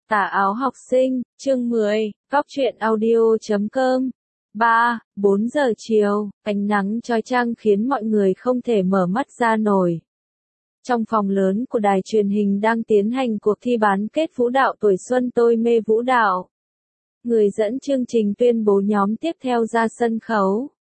Tà áo học sinh, chương 10, Góc truyện audio.com. 4 giờ chiều, ánh nắng chói chang khiến mọi người không thể mở mắt ra nổi. Trong phòng lớn của đài truyền hình đang tiến hành cuộc thi bán kết vũ đạo tuổi xuân Tôi mê vũ đạo. Người dẫn chương trình tuyên bố nhóm tiếp theo ra sân khấu.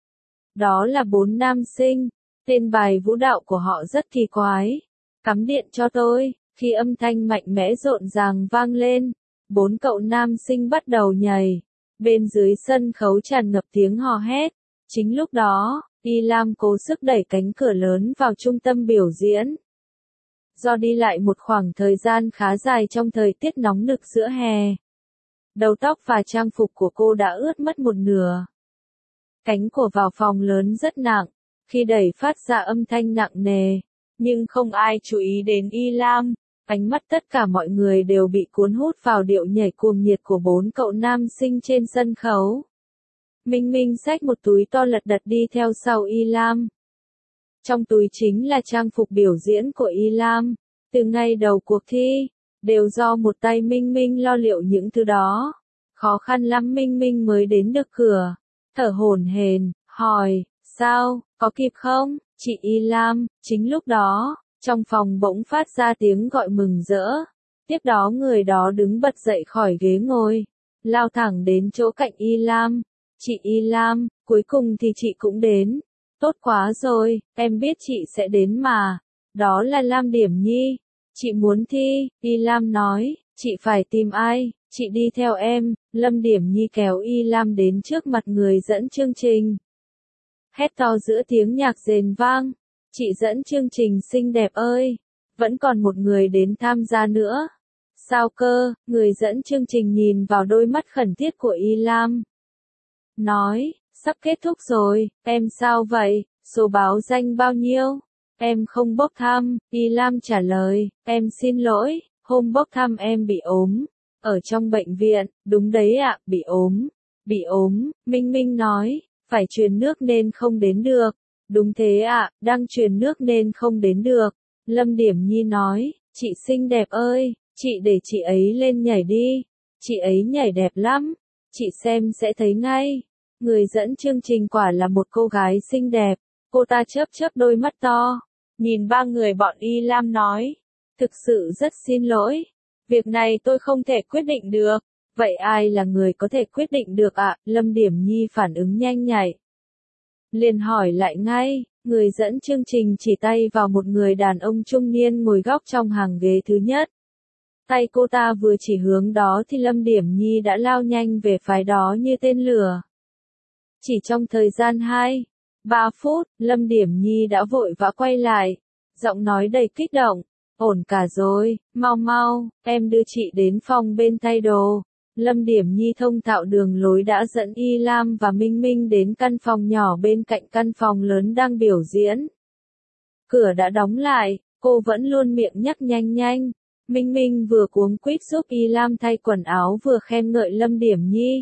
Đó là 4 nam sinh, tên bài vũ đạo của họ rất kỳ quái. Cắm điện cho tôi. Khi âm thanh mạnh mẽ rộn ràng vang lên, 4 cậu nam sinh bắt đầu nhảy. Bên dưới sân khấu tràn ngập tiếng hò hét. Chính lúc đó, Y Lam cố sức đẩy cánh cửa lớn vào trung tâm biểu diễn. Do đi lại một khoảng thời gian khá dài trong thời tiết nóng nực giữa hè, đầu tóc và trang phục của cô đã ướt mất một nửa. Cánh cửa vào phòng lớn rất nặng, khi đẩy phát ra âm thanh nặng nề, nhưng không ai chú ý đến Y Lam. Ánh mắt tất cả mọi người đều bị cuốn hút vào điệu nhảy cuồng nhiệt của 4 cậu nam sinh trên sân khấu. Minh Minh xách một túi to lật đật đi theo sau Y Lam. Trong túi chính là trang phục biểu diễn của Y Lam. Từ ngày đầu cuộc thi, đều do một tay Minh Minh lo liệu những thứ đó. Khó khăn lắm Minh Minh mới đến được cửa. Thở hổn hển, hỏi, sao, có kịp không, chị Y Lam? Chính lúc đó, trong phòng bỗng phát ra tiếng gọi mừng rỡ. Tiếp đó người đó đứng bật dậy khỏi ghế ngồi, lao thẳng đến chỗ cạnh Y Lam. Chị Y Lam, cuối cùng thì chị cũng đến. Tốt quá rồi, em biết chị sẽ đến mà. Đó là Lam Điểm Nhi. Chị muốn thi, Y Lam nói. Chị phải tìm ai, chị đi theo em. Lâm Điểm Nhi kéo Y Lam đến trước mặt người dẫn chương trình. Hét to giữa tiếng nhạc rền vang. Chị dẫn chương trình xinh đẹp ơi, vẫn còn một người đến tham gia nữa. Sao cơ? Người dẫn chương trình nhìn vào đôi mắt khẩn thiết của Y Lam. Nói, sắp kết thúc rồi, em sao vậy, số báo danh bao nhiêu? Em không bốc thăm, Y Lam trả lời, em xin lỗi, hôm bốc thăm em bị ốm. Ở trong bệnh viện, đúng đấy ạ, bị ốm. Bị ốm, Minh Minh nói, phải truyền nước nên không đến được. Đúng thế ạ, đang truyền nước nên không đến được. Lâm Điểm Nhi nói, chị xinh đẹp ơi, chị để chị ấy lên nhảy đi. Chị ấy nhảy đẹp lắm, chị xem sẽ thấy ngay. Người dẫn chương trình quả là một cô gái xinh đẹp. Cô ta chớp chớp đôi mắt to, nhìn ba người bọn Y Lam nói, thực sự rất xin lỗi. Việc này tôi không thể quyết định được. Vậy ai là người có thể quyết định được ạ? Lâm Điểm Nhi phản ứng nhanh nhạy. Liền hỏi lại ngay, người dẫn chương trình chỉ tay vào một người đàn ông trung niên ngồi góc trong hàng ghế thứ nhất. Tay cô ta vừa chỉ hướng đó thì Lâm Điểm Nhi đã lao nhanh về phái đó như tên lửa. Chỉ trong thời gian 2-3 phút, Lâm Điểm Nhi đã vội vã quay lại, giọng nói đầy kích động, ổn cả rồi, mau mau, em đưa chị đến phòng bên thay đồ. Lâm Điểm Nhi thông thạo đường lối đã dẫn Y Lam và Minh Minh đến căn phòng nhỏ bên cạnh căn phòng lớn đang biểu diễn. Cửa đã đóng lại, cô vẫn luôn miệng nhắc nhanh nhanh. Minh Minh vừa cuống quýt giúp Y Lam thay quần áo vừa khen ngợi Lâm Điểm Nhi.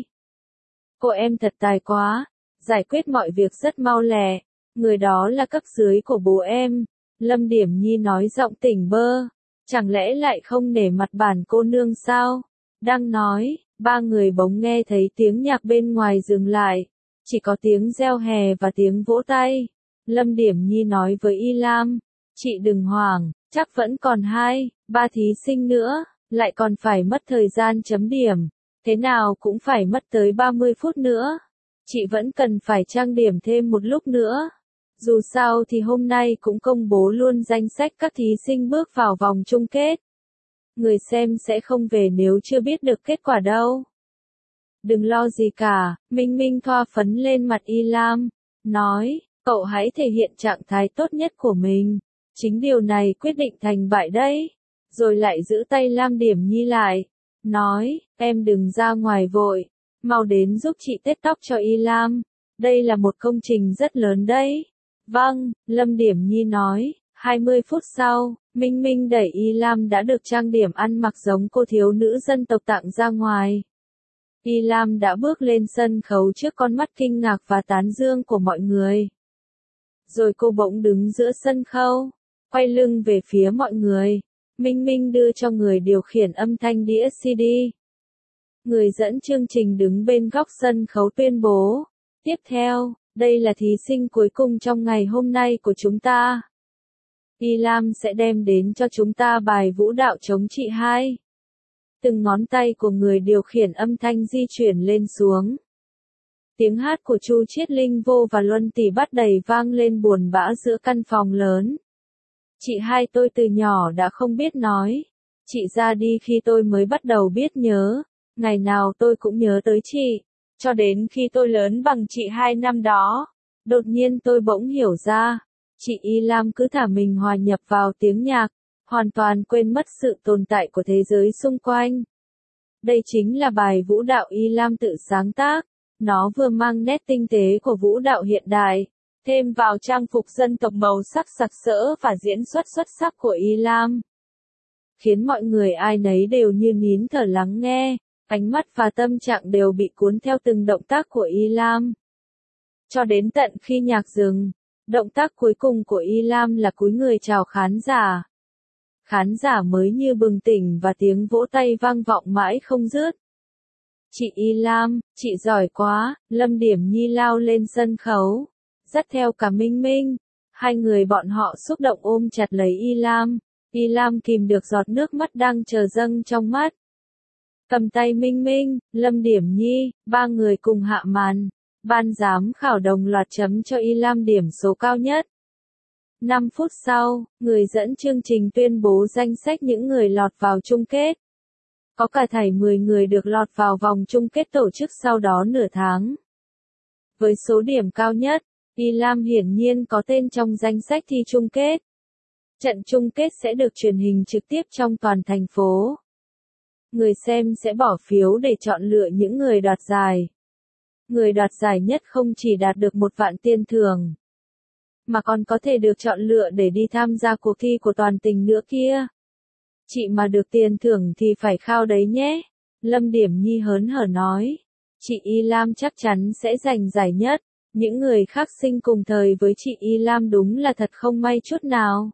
Cô em thật tài quá, giải quyết mọi việc rất mau lẹ. Người đó là cấp dưới của bố em. Lâm Điểm Nhi nói giọng tỉnh bơ. Chẳng lẽ lại không nể mặt bản cô nương sao? Đang nói, ba người bỗng nghe thấy tiếng nhạc bên ngoài dừng lại. Chỉ có tiếng reo hò và tiếng vỗ tay. Lâm Điểm Nhi nói với Y Lam, chị đừng hoảng, chắc vẫn còn 2-3 thí sinh nữa, lại còn phải mất thời gian chấm điểm. Thế nào cũng phải mất tới 30 phút nữa. Chị vẫn cần phải trang điểm thêm một lúc nữa. Dù sao thì hôm nay cũng công bố luôn danh sách các thí sinh bước vào vòng chung kết. Người xem sẽ không về nếu chưa biết được kết quả đâu. Đừng lo gì cả, Minh Minh thoa phấn lên mặt Y Lam, nói, cậu hãy thể hiện trạng thái tốt nhất của mình. Chính điều này quyết định thành bại đấy. Rồi lại giữ tay Lam Điểm Nhi lại, nói, em đừng ra ngoài vội, mau đến giúp chị tết tóc cho Y Lam. Đây là một công trình rất lớn đấy. Vâng, Lâm Điểm Nhi nói. 20 phút sau, Minh Minh đẩy Y Lam đã được trang điểm ăn mặc giống cô thiếu nữ dân tộc tặng ra ngoài. Y Lam đã bước lên sân khấu trước con mắt kinh ngạc và tán dương của mọi người. Rồi cô bỗng đứng giữa sân khấu, quay lưng về phía mọi người. Minh Minh đưa cho người điều khiển âm thanh đĩa CD. Người dẫn chương trình đứng bên góc sân khấu tuyên bố. Tiếp theo, đây là thí sinh cuối cùng trong ngày hôm nay của chúng ta. Y Lam sẽ đem đến cho chúng ta bài vũ đạo chống chị hai. Từng ngón tay của người điều khiển âm thanh di chuyển lên xuống. Tiếng hát của Chu Chiết Linh Vô và Luân Tỷ bắt đầy vang lên buồn bã giữa căn phòng lớn. Chị hai tôi từ nhỏ đã không biết nói. Chị ra đi khi tôi mới bắt đầu biết nhớ. Ngày nào tôi cũng nhớ tới chị. Cho đến khi tôi lớn bằng chị hai năm đó. Đột nhiên tôi bỗng hiểu ra. Chị Y Lam cứ thả mình hòa nhập vào tiếng nhạc. Hoàn toàn quên mất sự tồn tại của thế giới xung quanh. Đây chính là bài vũ đạo Y Lam tự sáng tác. Nó vừa mang nét tinh tế của vũ đạo hiện đại, thêm vào trang phục dân tộc màu sắc sặc sỡ và diễn xuất xuất sắc của Y Lam. Khiến mọi người ai nấy đều như nín thở lắng nghe, ánh mắt và tâm trạng đều bị cuốn theo từng động tác của Y Lam. Cho đến tận khi nhạc dừng, động tác cuối cùng của Y Lam là cúi người chào khán giả. Khán giả mới như bừng tỉnh và tiếng vỗ tay vang vọng mãi không dứt. Chị Y Lam, chị giỏi quá, Lâm Điểm Nhi lao lên sân khấu, dắt theo cả Minh Minh. Hai người bọn họ xúc động ôm chặt lấy Y Lam. Y Lam kìm được giọt nước mắt đang chờ dâng trong mắt. Cầm tay Minh Minh, Lâm Điểm Nhi, ba người cùng hạ màn. Ban giám khảo đồng loạt chấm cho Y Lam điểm số cao nhất. 5 phút sau, người dẫn chương trình tuyên bố danh sách những người lọt vào chung kết. Có cả thảy 10 người được lọt vào vòng chung kết tổ chức sau đó nửa tháng. Với số điểm cao nhất, Y Lam hiển nhiên có tên trong danh sách thi chung kết. Trận chung kết sẽ được truyền hình trực tiếp trong toàn thành phố. Người xem sẽ bỏ phiếu để chọn lựa những người đoạt giải. Người đoạt giải nhất không chỉ đạt được 1 vạn tiền thưởng, mà còn có thể được chọn lựa để đi tham gia cuộc thi của toàn tỉnh nữa kia. Chị mà được tiền thưởng thì phải khao đấy nhé. Lâm Điểm Nhi hớn hở nói. Chị Y Lam chắc chắn sẽ giành giải nhất. Những người khác sinh cùng thời với chị Y Lam đúng là thật không may chút nào.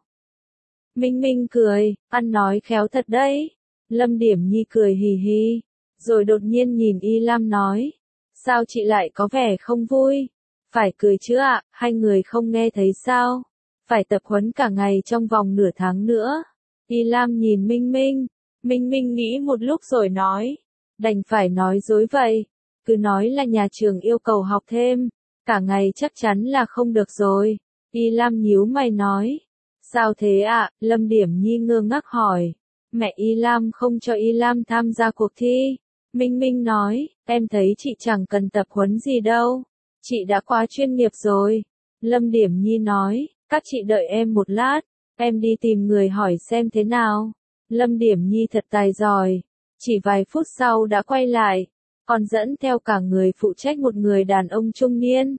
Minh Minh cười, ăn nói khéo thật đấy. Lâm Điểm Nhi cười hì hì. Rồi đột nhiên nhìn Y Lam nói. Sao chị lại có vẻ không vui? Phải cười chứ ạ, hai người không nghe thấy sao? Phải tập huấn cả ngày trong vòng nửa tháng nữa. Y Lam nhìn Minh Minh. Minh Minh nghĩ một lúc rồi nói. Đành phải nói dối vậy. Cứ nói là nhà trường yêu cầu học thêm. Cả ngày chắc chắn là không được rồi. Y Lam nhíu mày nói. Sao thế ạ? Lâm Điểm Nhi ngơ ngác hỏi. Mẹ Y Lam không cho Y Lam tham gia cuộc thi. Minh Minh nói, em thấy chị chẳng cần tập huấn gì đâu. Chị đã quá chuyên nghiệp rồi. Lâm Điểm Nhi nói, các chị đợi em một lát. Em đi tìm người hỏi xem thế nào. Lâm Điểm Nhi thật tài giỏi. Chỉ vài phút sau đã quay lại. Còn dẫn theo cả người phụ trách một người đàn ông trung niên.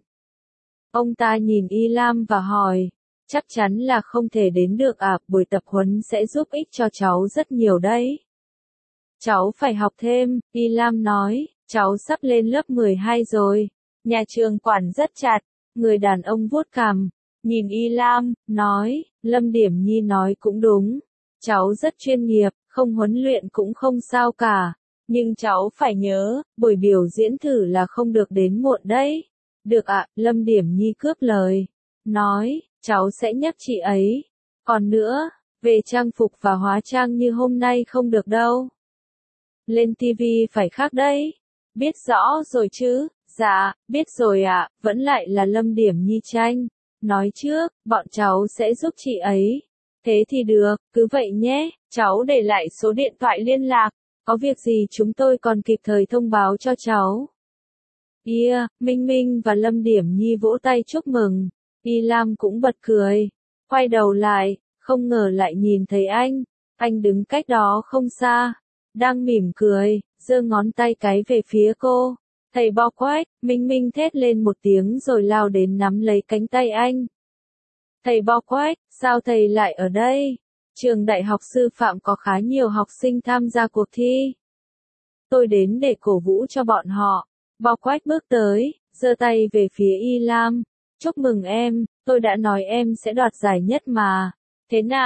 Ông ta nhìn Y Lam và hỏi. Chắc chắn là không thể đến được ạ, buổi tập huấn sẽ giúp ích cho cháu rất nhiều đấy. Cháu phải học thêm, Y Lam nói, cháu sắp lên lớp 12 rồi. Nhà trường quản rất chặt. Người đàn ông vuốt cằm, nhìn Y Lam, nói, Lâm Điểm Nhi nói cũng đúng. Cháu rất chuyên nghiệp, không huấn luyện cũng không sao cả. Nhưng cháu phải nhớ, buổi biểu diễn thử là không được đến muộn đấy. Được ạ, Lâm Điểm Nhi cướp lời. Nói, cháu sẽ nhắc chị ấy. Còn nữa, về trang phục và hóa trang như hôm nay không được đâu. Lên TV phải khác đấy. Biết rõ rồi chứ? Dạ, biết rồi ạ, vẫn lại là Lâm Điểm Nhi tranh. Nói trước, bọn cháu sẽ giúp chị ấy. Thế thì được, cứ vậy nhé, cháu để lại số điện thoại liên lạc. Có việc gì chúng tôi còn kịp thời thông báo cho cháu. Yeah, Minh Minh và Lâm Điểm Nhi vỗ tay chúc mừng. Y Lam cũng bật cười. Quay đầu lại, không ngờ lại nhìn thấy anh. Anh đứng cách đó không xa. Đang mỉm cười, giơ ngón tay cái về phía cô. Thầy Bo Quách, Minh Minh thét lên một tiếng rồi lao đến nắm lấy cánh tay anh. Thầy Bo Quách, sao thầy lại ở đây? Trường Đại học Sư phạm có khá nhiều học sinh tham gia cuộc thi. Tôi đến để cổ vũ cho bọn họ. Bo Quách bước tới, giơ tay về phía Y Lam. Chúc mừng em, tôi đã nói em sẽ đoạt giải nhất mà. Thế nào,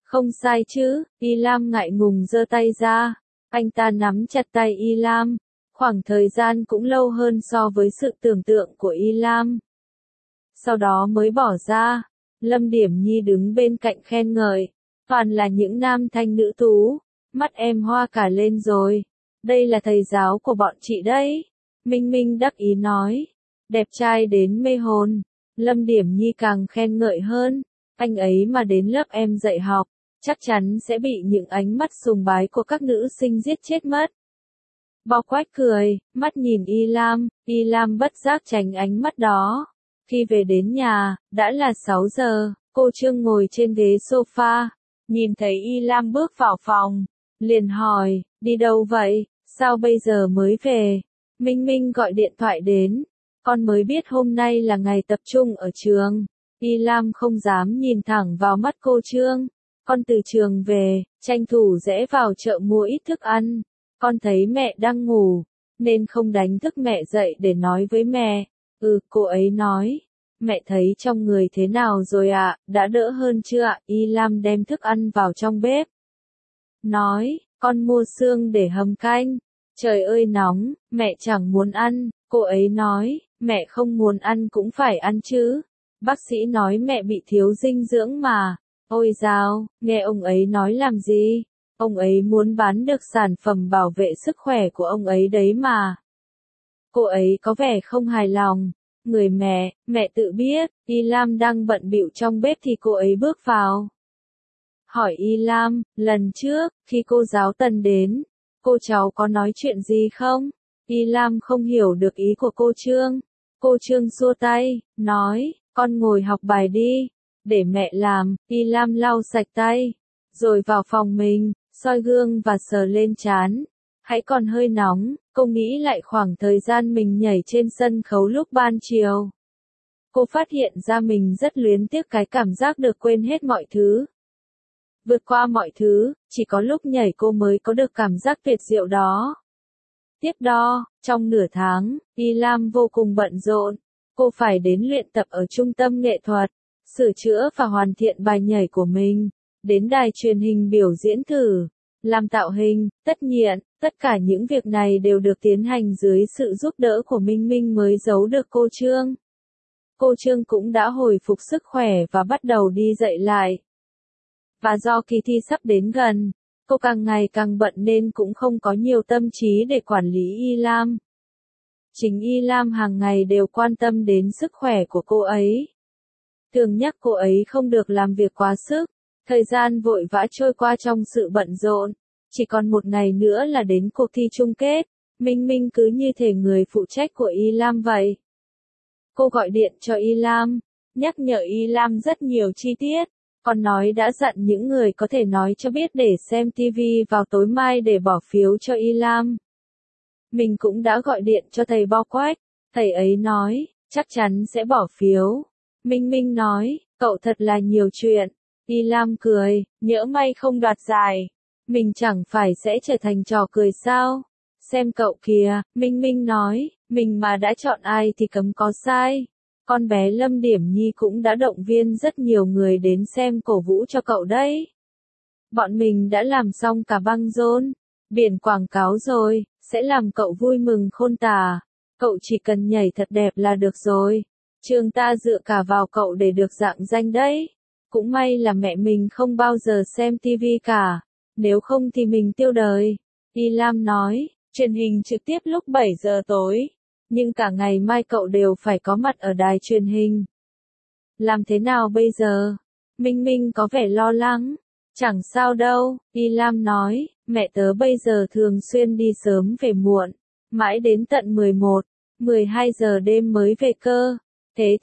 Không sai chứ, Y Lam ngại ngùng giơ tay ra. Anh ta nắm chặt tay Y Lam. Khoảng thời gian cũng lâu hơn so với sự tưởng tượng của Y Lam. Sau đó mới bỏ ra. Lâm Điểm Nhi đứng bên cạnh khen ngợi. Toàn là những nam thanh nữ tú. Mắt em hoa cả lên rồi. Đây là thầy giáo của bọn chị đấy. Minh Minh đắc ý nói. Đẹp trai đến mê hồn. Lâm Điểm Nhi càng khen ngợi hơn. Anh ấy mà đến lớp em dạy học, chắc chắn sẽ bị những ánh mắt sùng bái của các nữ sinh giết chết mất. Bao Quách cười, mắt nhìn Y Lam bất giác tránh ánh mắt đó. Khi về đến nhà, đã là 6 giờ, cô Trương ngồi trên ghế sofa, nhìn thấy Y Lam bước vào phòng, liền hỏi, đi đâu vậy, sao bây giờ mới về? Minh Minh gọi điện thoại đến, con mới biết hôm nay là ngày tập trung ở trường. Y Lam không dám nhìn thẳng vào mắt cô Trương. Con từ trường về, tranh thủ rẽ vào chợ mua ít thức ăn. Con thấy mẹ đang ngủ, nên không đánh thức mẹ dậy để nói với mẹ. Cô ấy nói. Mẹ thấy trong người thế nào rồi ạ, đã đỡ hơn chưa ạ? Y Lam đem thức ăn vào trong bếp. Nói, con mua xương để hầm canh. Trời ơi nóng, mẹ chẳng muốn ăn. Cô ấy nói, mẹ không muốn ăn cũng phải ăn chứ. Bác sĩ nói mẹ bị thiếu dinh dưỡng mà. Ôi dào, nghe ông ấy nói làm gì? Ông ấy muốn bán được sản phẩm bảo vệ sức khỏe của ông ấy đấy mà. Cô ấy có vẻ không hài lòng. Người mẹ tự biết. Y Lam đang bận bịu trong bếp thì cô ấy bước vào. Hỏi Y Lam, lần trước, khi cô giáo Tần đến, cô cháu có nói chuyện gì không? Y Lam không hiểu được ý của cô Trương. Cô Trương xua tay, nói, con ngồi học bài đi, để mẹ làm. Y Lam lau sạch tay, rồi vào phòng mình, soi gương và sờ lên trán. Hãy còn hơi nóng, cô nghĩ lại khoảng thời gian mình nhảy trên sân khấu lúc ban chiều. Cô phát hiện ra mình rất luyến tiếc cái cảm giác được quên hết mọi thứ. Vượt qua mọi thứ, chỉ có lúc nhảy cô mới có được cảm giác tuyệt diệu đó. Tiếp đó, trong nửa tháng, Y Lam vô cùng bận rộn. Cô phải đến luyện tập ở trung tâm nghệ thuật, sửa chữa và hoàn thiện bài nhảy của mình, đến đài truyền hình biểu diễn thử, làm tạo hình, tất nhiên, tất cả những việc này đều được tiến hành dưới sự giúp đỡ của Minh Minh mới giấu được cô Trương. Cô Trương cũng đã hồi phục sức khỏe và bắt đầu đi dạy lại. Và do kỳ thi sắp đến gần, cô càng ngày càng bận nên cũng không có nhiều tâm trí để quản lý Y Lam. Chính Y Lam hàng ngày đều quan tâm đến sức khỏe của cô ấy. Thường nhắc cô ấy không được làm việc quá sức. Thời gian vội vã trôi qua trong sự bận rộn. Chỉ còn một ngày nữa là đến cuộc thi chung kết. Minh Minh cứ như thể người phụ trách của Y Lam vậy. Cô gọi điện cho Y Lam, nhắc nhở Y Lam rất nhiều chi tiết. Còn nói đã dặn những người có thể nói cho biết để xem TV vào tối mai để bỏ phiếu cho Y Lam. Mình cũng đã gọi điện cho thầy Bao Quách. Thầy ấy nói, chắc chắn sẽ bỏ phiếu. Minh Minh nói, cậu thật là nhiều chuyện. Y Lam cười, nhỡ may không đoạt giải. Mình chẳng phải sẽ trở thành trò cười sao? Xem cậu kìa, Minh Minh nói, mình mà đã chọn ai thì cấm có sai. Con bé Lâm Điểm Nhi cũng đã động viên rất nhiều người đến xem cổ vũ cho cậu đấy. Bọn mình đã làm xong cả băng rôn, biển quảng cáo rồi, sẽ làm cậu vui mừng khôn tả. Cậu chỉ cần nhảy thật đẹp là được rồi. Trường ta dựa cả vào cậu để được rạng danh đấy. Cũng may là mẹ mình không bao giờ xem TV cả. Nếu không thì mình tiêu đời. Y Lam nói, truyền hình trực tiếp lúc 7 giờ tối. Nhưng cả ngày mai cậu đều phải có mặt ở đài truyền hình. Làm thế nào bây giờ? Minh Minh có vẻ lo lắng. Chẳng sao đâu, Y Lam nói, mẹ tớ bây giờ thường xuyên đi sớm về muộn. Mãi đến tận 11, 12 giờ đêm mới về cơ. Thế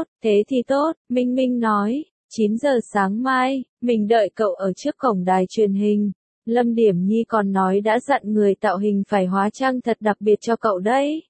thì tốt, Minh Minh nói, 9 giờ sáng mai, mình đợi cậu ở trước cổng đài truyền hình. Lâm Điểm Nhi còn nói đã dặn người tạo hình phải hóa trang thật đặc biệt cho cậu đấy.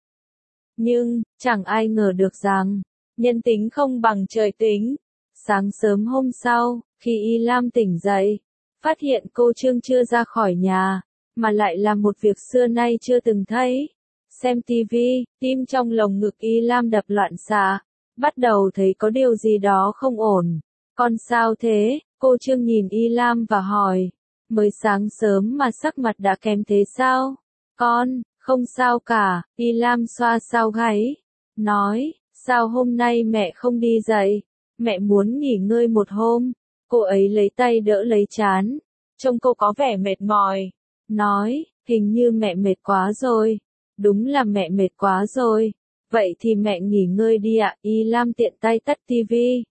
Nhưng, chẳng ai ngờ được rằng, nhân tính không bằng trời tính. Sáng sớm hôm sau, khi Y Lam tỉnh dậy, phát hiện cô Trương chưa ra khỏi nhà, mà lại làm một việc xưa nay chưa từng thấy. Xem TV, tim trong lồng ngực Y Lam đập loạn xạ, bắt đầu thấy có điều gì đó không ổn. Con sao thế? Cô Trương nhìn Y Lam và hỏi. Mới sáng sớm mà sắc mặt đã kém thế sao? Con, không sao cả, Y Lam xoa sau gáy. Nói, sao hôm nay mẹ không đi dậy? Mẹ muốn nghỉ ngơi một hôm. Cô ấy lấy tay đỡ lấy trán. Trông cô có vẻ mệt mỏi. Nói, hình như mẹ mệt quá rồi. Đúng là mẹ mệt quá rồi. Vậy thì mẹ nghỉ ngơi đi ạ. Y Lam tiện tay tắt tivi.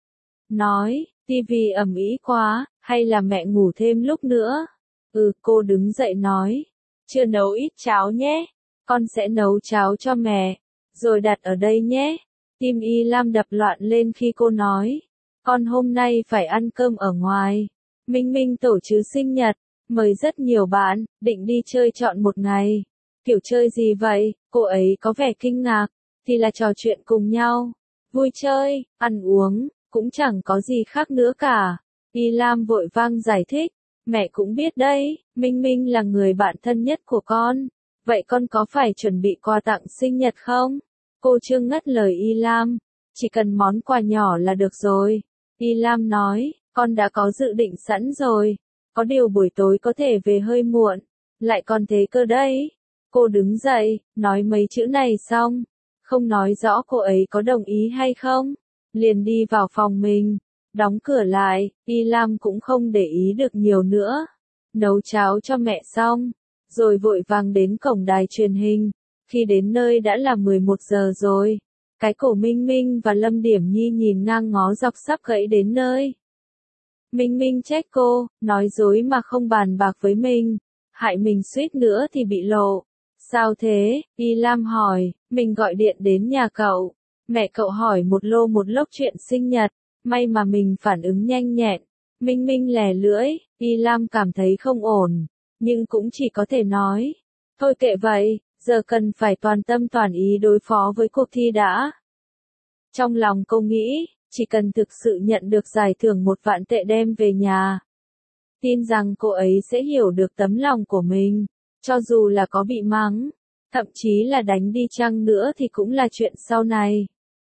Nói, tivi ầm ĩ quá, hay là mẹ ngủ thêm lúc nữa? Cô đứng dậy nói. Chưa nấu ít cháo nhé. Con sẽ nấu cháo cho mẹ. Rồi đặt ở đây nhé. Tim Y Lam đập loạn lên khi cô nói. Con hôm nay phải ăn cơm ở ngoài. Minh Minh tổ chức sinh nhật. Mời rất nhiều bạn, định đi chơi trọn một ngày. Kiểu chơi gì vậy? Cô ấy có vẻ kinh ngạc. Thì là trò chuyện cùng nhau. Vui chơi, ăn uống, cũng chẳng có gì khác nữa cả. Y Lam vội vang giải thích. Mẹ cũng biết đấy, Minh Minh là người bạn thân nhất của con. Vậy con có phải chuẩn bị quà tặng sinh nhật không? Cô Trương ngắt lời Y Lam. Chỉ cần món quà nhỏ là được rồi. Y Lam nói, con đã có dự định sẵn rồi. Có điều buổi tối có thể về hơi muộn. Lại còn thế cơ đấy. Cô đứng dậy, nói mấy chữ này xong. Không nói rõ cô ấy có đồng ý hay không. Liền đi vào phòng mình. Đóng cửa lại, Y Lam cũng không để ý được nhiều nữa. Nấu cháo cho mẹ xong. Rồi vội vàng đến cổng đài truyền hình. Khi đến nơi đã là 11 giờ rồi. Cái cổ Minh Minh và Lâm Điểm Nhi nhìn ngang ngó dọc sắp gãy đến nơi. Minh Minh trách cô, nói dối mà không bàn bạc với mình. Hại mình suýt nữa thì bị lộ. Sao thế? Y Lam hỏi, mình gọi điện đến nhà cậu. Mẹ cậu hỏi một lô một lốc chuyện sinh nhật. May mà mình phản ứng nhanh nhẹn. Minh Minh lè lưỡi, Y Lam cảm thấy không ổn. Nhưng cũng chỉ có thể nói. Thôi kệ vậy, giờ cần phải toàn tâm toàn ý đối phó với cuộc thi đã. Trong lòng cô nghĩ, chỉ cần thực sự nhận được giải thưởng 1 vạn tệ đem về nhà. Tin rằng cô ấy sẽ hiểu được tấm lòng của mình. Cho dù là có bị mắng, thậm chí là đánh đi chăng nữa thì cũng là chuyện sau này.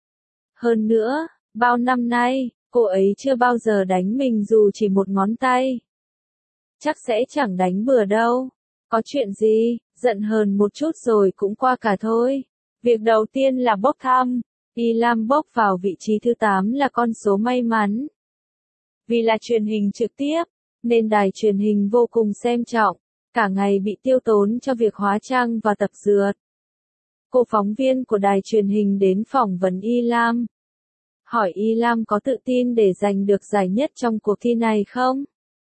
Hơn nữa, bao năm nay, cô ấy chưa bao giờ đánh mình dù chỉ một ngón tay. Chắc sẽ chẳng đánh bừa đâu. Có chuyện gì, giận hờn một chút rồi cũng qua cả thôi. Việc đầu tiên là bốc thăm. Y Lam bốc vào vị trí thứ 8 là con số may mắn. Vì là truyền hình trực tiếp, nên đài truyền hình vô cùng xem trọng. Cả ngày bị tiêu tốn cho việc hóa trang và tập dượt. Cô phóng viên của đài truyền hình đến phỏng vấn Y Lam. Hỏi Y Lam có tự tin để giành được giải nhất trong cuộc thi này không?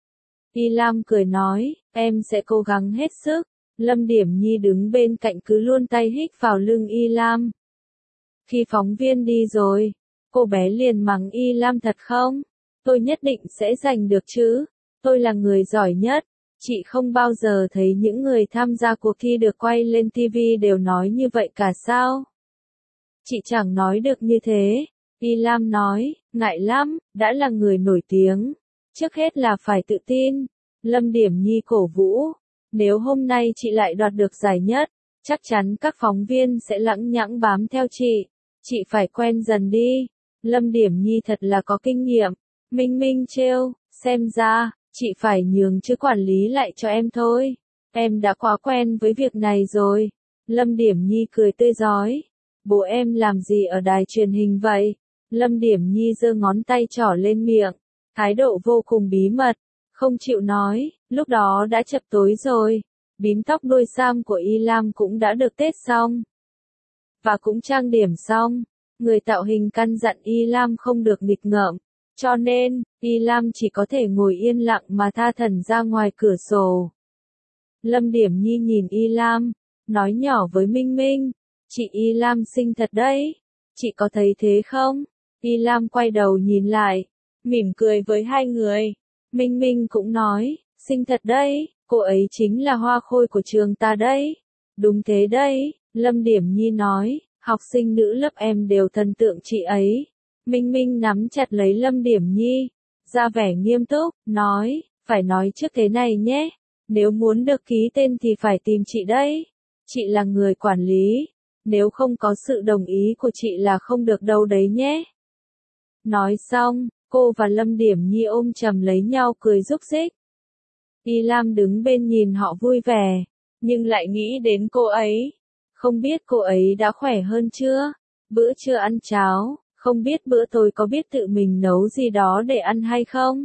Y Lam cười nói, em sẽ cố gắng hết sức. Lâm Điểm Nhi đứng bên cạnh cứ luôn tay hít vào lưng Y Lam. Khi phóng viên đi rồi, cô bé liền mắng Y Lam thật không? Tôi nhất định sẽ giành được chứ. Tôi là người giỏi nhất. Chị không bao giờ thấy những người tham gia cuộc thi được quay lên TV đều nói như vậy cả sao? Chị chẳng nói được như thế. Y Lam nói, ngại lắm, đã là người nổi tiếng. Trước hết là phải tự tin. Lâm Điểm Nhi cổ vũ. Nếu hôm nay chị lại đoạt được giải nhất, chắc chắn các phóng viên sẽ lẳng nhẳng bám theo chị. Chị phải quen dần đi. Lâm Điểm Nhi thật là có kinh nghiệm. Minh Minh trêu, xem ra, chị phải nhường chứ quản lý lại cho em thôi. Em đã quá quen với việc này rồi. Lâm Điểm Nhi cười tươi rói. Bố em làm gì ở đài truyền hình vậy? Lâm Điểm Nhi giơ ngón tay trỏ lên miệng. Thái độ vô cùng bí mật. Không chịu nói, lúc đó đã chập tối rồi. Bím tóc đuôi sam của Y Lam cũng đã được tết xong. Và cũng trang điểm xong. Người tạo hình căn dặn Y Lam không được nghịch ngợm. Cho nên, Y Lam chỉ có thể ngồi yên lặng mà tha thẩn ra ngoài cửa sổ. Lâm Điểm Nhi nhìn Y Lam, nói nhỏ với Minh Minh. Chị Y Lam xinh thật đấy. Chị có thấy thế không? Y Lam quay đầu nhìn lại, mỉm cười với hai người. Minh Minh cũng nói, xinh thật đấy, cô ấy chính là hoa khôi của trường ta đấy. Đúng thế đấy, Lâm Điểm Nhi nói, học sinh nữ lớp em đều thần tượng chị ấy. Minh Minh nắm chặt lấy Lâm Điểm Nhi, ra vẻ nghiêm túc, nói, phải nói trước thế này nhé. Nếu muốn được ký tên thì phải tìm chị đấy. Chị là người quản lý. Nếu không có sự đồng ý của chị là không được đâu đấy nhé. Nói xong, Cô và Lâm Điểm Nhi ôm chầm lấy nhau cười rúc rích. Y Lam đứng bên nhìn họ vui vẻ, nhưng lại nghĩ đến cô ấy. Không biết cô ấy đã khỏe hơn chưa? Bữa trưa ăn cháo, không biết bữa tối có biết tự mình nấu gì đó để ăn hay không?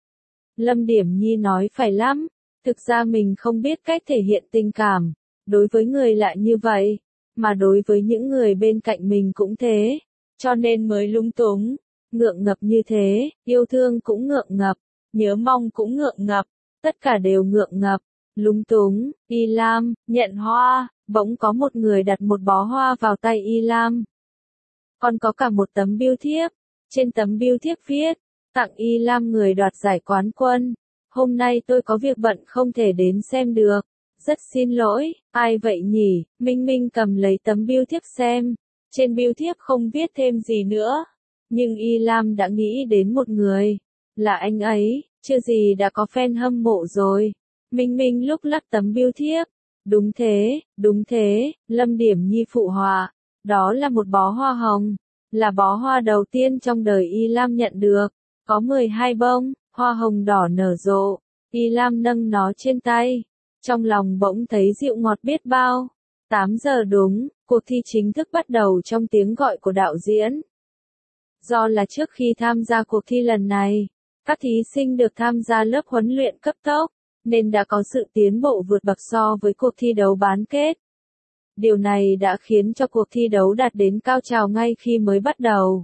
Lâm Điểm Nhi nói phải lắm, thực ra mình không biết cách thể hiện tình cảm, đối với người lạ như vậy, mà đối với những người bên cạnh mình cũng thế, cho nên mới lung túng, ngượng ngập như thế, yêu thương cũng ngượng ngập, nhớ mong cũng ngượng ngập, tất cả đều ngượng ngập, lung túng. Y Lam, nhận hoa, bỗng có một người đặt một bó hoa vào tay Y Lam. Còn có cả một tấm bưu thiếp, trên tấm bưu thiếp viết, tặng Y Lam người đoạt giải quán quân. Hôm nay tôi có việc bận không thể đến xem được. Rất xin lỗi, ai vậy nhỉ? Minh Minh cầm lấy tấm bưu thiếp xem. Trên bưu thiếp không viết thêm gì nữa. Nhưng Y Lam đã nghĩ đến một người. Là anh ấy, chưa gì đã có fan hâm mộ rồi. Minh Minh lúc lắc tấm bưu thiếp. Đúng thế, Lâm Điểm Nhi phụ họa. Đó là một bó hoa hồng. Là bó hoa đầu tiên trong đời Y Lam nhận được. Có 12 bông, hoa hồng đỏ nở rộ. Y Lam nâng nó trên tay. Trong lòng bỗng thấy dịu ngọt biết bao. 8 giờ đúng, cuộc thi chính thức bắt đầu trong tiếng gọi của đạo diễn. Do là trước khi tham gia cuộc thi lần này, các thí sinh được tham gia lớp huấn luyện cấp tốc, nên đã có sự tiến bộ vượt bậc so với cuộc thi đấu bán kết. Điều này đã khiến cho cuộc thi đấu đạt đến cao trào ngay khi mới bắt đầu.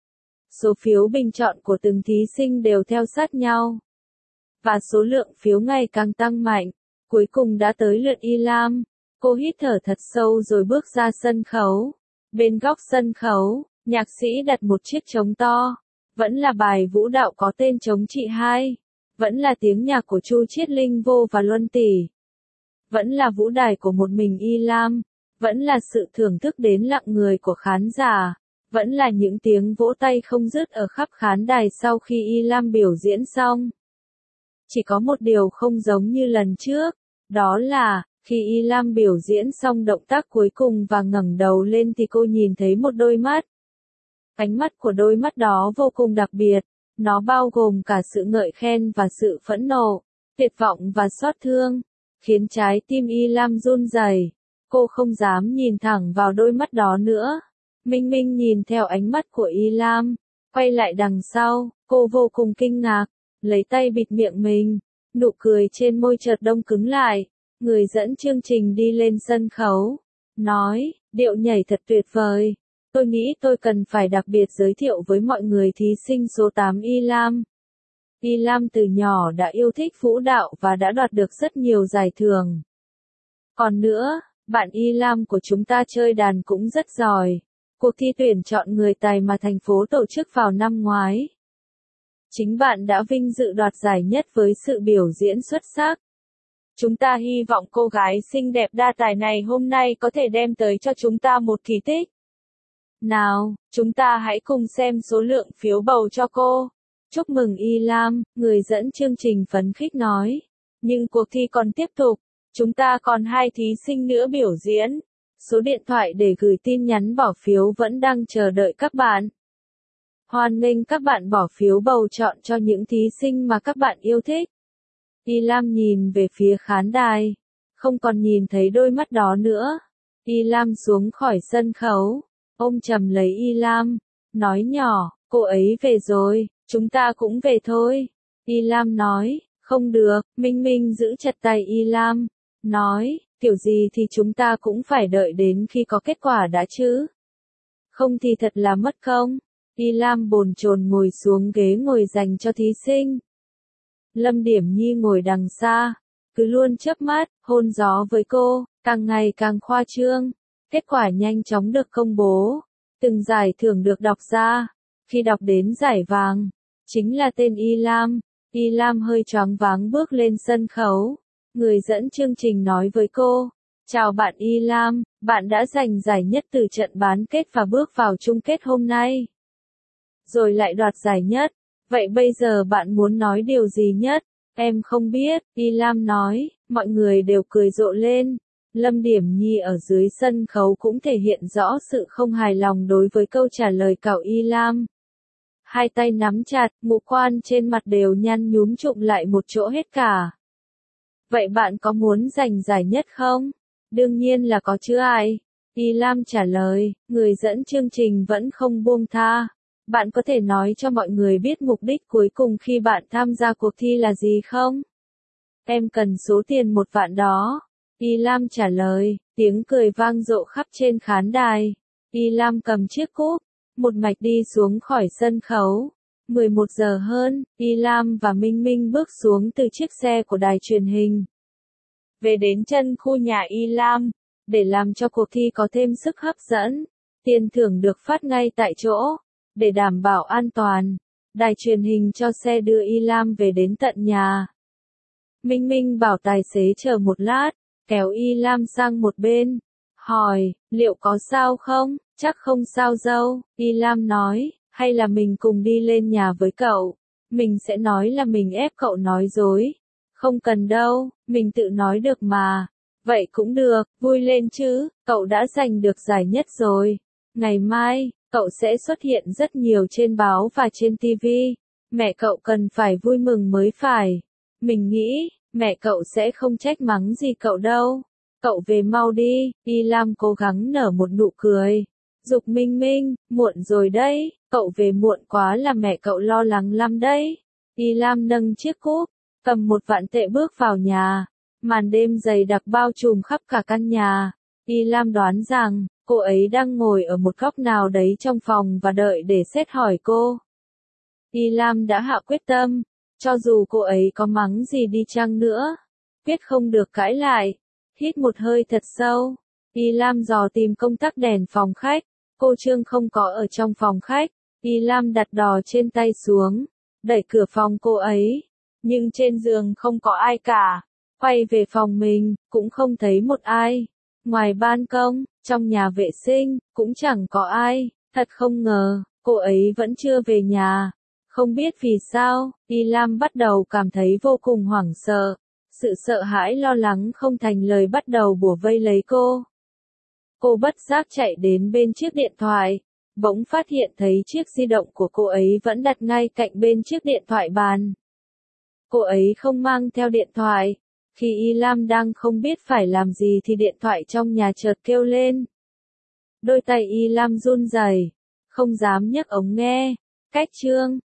Số phiếu bình chọn của từng thí sinh đều theo sát nhau. Và số lượng phiếu ngày càng tăng mạnh. Cuối cùng đã tới lượt Y Lam. Cô hít thở thật sâu rồi bước ra sân khấu. Bên góc sân khấu, nhạc sĩ đặt một chiếc trống to. Vẫn là bài vũ đạo có tên Trống Chị Hai. Vẫn là tiếng nhạc của Chu Chiết Linh Vô và Luân Tỷ. Vẫn là vũ đài của một mình Y Lam. Vẫn là sự thưởng thức đến lặng người của khán giả. Vẫn là những tiếng vỗ tay không dứt ở khắp khán đài sau khi Y Lam biểu diễn xong. Chỉ có một điều không giống như lần trước, đó là, khi Y Lam biểu diễn xong động tác cuối cùng và ngẩng đầu lên thì cô nhìn thấy một đôi mắt. Ánh mắt của đôi mắt đó vô cùng đặc biệt, nó bao gồm cả sự ngợi khen và sự phẫn nộ, tuyệt vọng và xót thương, khiến trái tim Y Lam run rẩy. Cô không dám nhìn thẳng vào đôi mắt đó nữa. Minh Minh nhìn theo ánh mắt của Y Lam, quay lại đằng sau, cô vô cùng kinh ngạc, lấy tay bịt miệng mình, nụ cười trên môi chợt đông cứng lại. Người dẫn chương trình đi lên sân khấu, nói, điệu nhảy thật tuyệt vời. Tôi nghĩ tôi cần phải đặc biệt giới thiệu với mọi người thí sinh số 8 Y Lam. Y Lam từ nhỏ đã yêu thích vũ đạo và đã đoạt được rất nhiều giải thưởng. Còn nữa, bạn Y Lam của chúng ta chơi đàn cũng rất giỏi. Cuộc thi tuyển chọn người tài mà thành phố tổ chức vào năm ngoái. Chính bạn đã vinh dự đoạt giải nhất với sự biểu diễn xuất sắc. Chúng ta hy vọng cô gái xinh đẹp đa tài này hôm nay có thể đem tới cho chúng ta một kỳ tích. Nào, chúng ta hãy cùng xem số lượng phiếu bầu cho cô. Chúc mừng Y Lam, người dẫn chương trình phấn khích nói. Nhưng cuộc thi còn tiếp tục. Chúng ta còn 2 thí sinh nữa biểu diễn. Số điện thoại để gửi tin nhắn bỏ phiếu vẫn đang chờ đợi các bạn. Hoan nghênh các bạn bỏ phiếu bầu chọn cho những thí sinh mà các bạn yêu thích. Y Lam nhìn về phía khán đài. Không còn nhìn thấy đôi mắt đó nữa. Y Lam xuống khỏi sân khấu. Ôm chầm lấy Y Lam. Nói nhỏ, cô ấy về rồi, chúng ta cũng về thôi. Y Lam nói, không được, Minh Minh giữ chặt tay Y Lam. Nói, kiểu gì thì chúng ta cũng phải đợi đến khi có kết quả đã chứ. Không thì thật là mất công. Y Lam bồn chồn ngồi xuống ghế ngồi dành cho thí sinh. Lâm Điểm Nhi ngồi đằng xa, cứ luôn chớp mắt, hôn gió với cô, càng ngày càng khoa trương. Kết quả nhanh chóng được công bố. Từng giải thưởng được đọc ra. Khi đọc đến giải vàng, chính là tên Y Lam. Y Lam hơi choáng váng bước lên sân khấu. Người dẫn chương trình nói với cô, chào bạn Y Lam, bạn đã giành giải nhất từ trận bán kết và bước vào chung kết hôm nay. Rồi lại đoạt giải nhất. Vậy bây giờ bạn muốn nói điều gì nhất? Em không biết, Y Lam nói, mọi người đều cười rộ lên. Lâm Điểm Nhi ở dưới sân khấu cũng thể hiện rõ sự không hài lòng đối với câu trả lời cậu Y Lam. hai tay nắm chặt, ngũ quan trên mặt đều nhăn nhúm trụm lại một chỗ hết cả. Vậy bạn có muốn giành giải nhất không? Đương nhiên là có chứ ai. Y Lam trả lời, người dẫn chương trình vẫn không buông tha. Bạn có thể nói cho mọi người biết mục đích cuối cùng khi bạn tham gia cuộc thi là gì không? Em cần số tiền 1 vạn đó. Y Lam trả lời, tiếng cười vang rộ khắp trên khán đài. Y Lam cầm chiếc cúp, một mạch đi xuống khỏi sân khấu. 11 giờ hơn, Y Lam và Minh Minh bước xuống từ chiếc xe của đài truyền hình. Về đến chân khu nhà Y Lam, để làm cho cuộc thi có thêm sức hấp dẫn. Tiền thưởng được phát ngay tại chỗ. Để đảm bảo an toàn, đài truyền hình cho xe đưa Y Lam về đến tận nhà. Minh Minh bảo tài xế chờ một lát, kéo Y Lam sang một bên. Hỏi, liệu có sao không? Chắc không sao đâu, Y Lam nói, hay là mình cùng đi lên nhà với cậu. Mình sẽ nói là mình ép cậu nói dối. Không cần đâu, mình tự nói được mà. Vậy cũng được, vui lên chứ, cậu đã giành được giải nhất rồi. Ngày mai, cậu sẽ xuất hiện rất nhiều trên báo và trên TV. Mẹ cậu cần phải vui mừng mới phải. Mình nghĩ, mẹ cậu sẽ không trách mắng gì cậu đâu. Cậu về mau đi, Y Lam cố gắng nở một nụ cười. Giục Minh Minh, muộn rồi đấy, cậu về muộn quá là mẹ cậu lo lắng lắm đấy. Y Lam nâng chiếc cúp, cầm 1 vạn tệ bước vào nhà. Màn đêm dày đặc bao trùm khắp cả căn nhà. Y Lam đoán rằng, cô ấy đang ngồi ở một góc nào đấy trong phòng và đợi để xét hỏi cô. Y Lam đã hạ quyết tâm, cho dù cô ấy có mắng gì đi chăng nữa, quyết không được cãi lại. Hít một hơi thật sâu, Y Lam dò tìm công tắc đèn phòng khách. Cô Trương không có ở trong phòng khách. Y Lam đặt đò trên tay xuống, đẩy cửa phòng cô ấy. Nhưng trên giường không có ai cả. Quay về phòng mình, cũng không thấy một ai. Ngoài ban công, trong nhà vệ sinh, cũng chẳng có ai. Thật không ngờ, cô ấy vẫn chưa về nhà. Không biết vì sao, Y Lam bắt đầu cảm thấy vô cùng hoảng sợ. Sự sợ hãi lo lắng không thành lời bắt đầu bủa vây lấy cô. Cô bất giác chạy đến bên chiếc điện thoại. Bỗng phát hiện thấy chiếc di động của cô ấy vẫn đặt ngay cạnh bên chiếc điện thoại bàn. Cô ấy không mang theo điện thoại. Khi Y Lam đang không biết phải làm gì thì điện thoại trong nhà chợt kêu lên. Đôi tay Y Lam run rẩy, không dám nhấc ống nghe. Cách chương